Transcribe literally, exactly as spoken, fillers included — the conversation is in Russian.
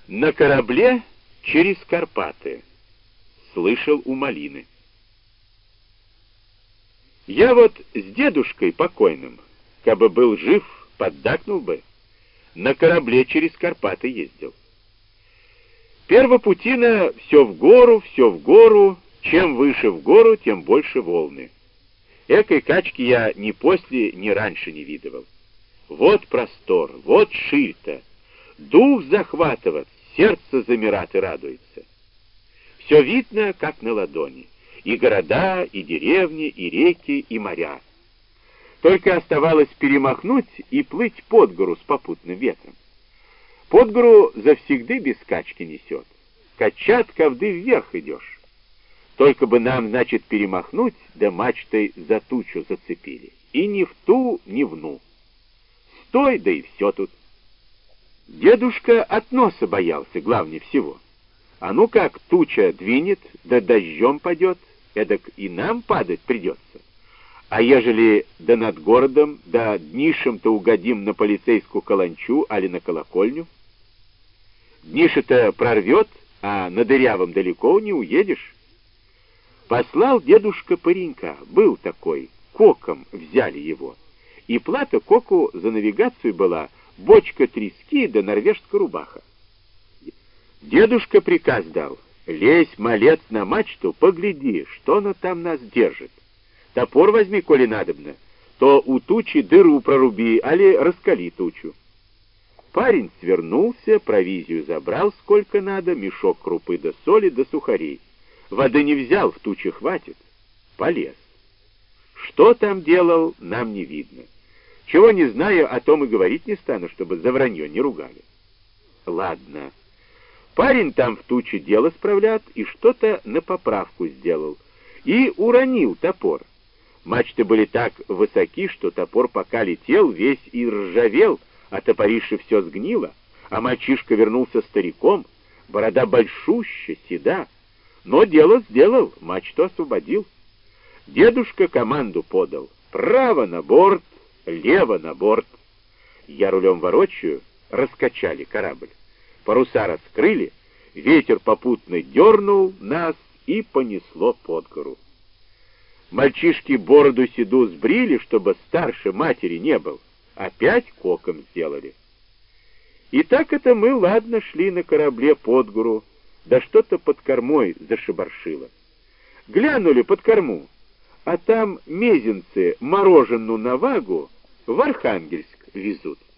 На корабле через Карпаты. Слышал у Малины. Я вот с дедушкой покойным, кабы был жив, поддакнул бы, на корабле через Карпаты ездил. Первопутина все в гору, все в гору, чем выше в гору, тем больше волны. Экой качки я ни после, ни раньше не видывал. Вот простор, вот ширь-то, дух захватывает, сердце замирает и радуется. Все видно, как на ладони, и города, и деревни, и реки, и моря. Только оставалось перемахнуть и плыть под гору с попутным ветром. Под гору завсегды без качки несет. Качат, ковды вверх идешь. Только бы нам, значит, перемахнуть, да мачтой за тучу зацепили. И ни в ту, ни в ну. Стой, да и все тут. Дедушка от носа боялся, главнее всего. А ну как туча двинет, да дождем падет, эдак и нам падать придется. А ежели да над городом, да днишем-то угодим на полицейскую каланчу, али на колокольню? Дниша-то прорвет, а на дырявом далеко не уедешь. Послал дедушка паренька, был такой, коком взяли его. И плата коку за навигацию была бочка трески да норвежская рубаха. Дедушка приказ дал: лезь, малец, на мачту, погляди, что она там нас держит. Топор возьми, коли надобно, то у тучи дыру проруби, али раскали тучу. Парень свернулся, провизию забрал сколько надо, мешок крупы да соли да сухарей. Воды не взял, в туче хватит. Полез. Что там делал, нам не видно. Чего не знаю, о том и говорить не стану, чтобы за вранье не ругали. Ладно. Парень там в туче дело справляет и что-то на поправку сделал. И уронил топор. Мачты были так высоки, что топор пока летел, весь и ржавел, а топорище все сгнило, а мальчишка вернулся стариком, борода большуща, седа. Но дело сделал, мачту освободил. Дедушка команду подал: право на борт, лево на борт. Я рулем ворочаю, раскачали корабль. Паруса раскрыли, ветер попутно дернул нас и понесло под гору. Мальчишки бороду седу сбрили, чтобы старше матери не был. Опять коком сделали. И так это мы ладно шли на корабле под гору, да что-то под кормой зашибаршило. Глянули под корму, а там мезенцы мороженую навагу в Архангельск везут.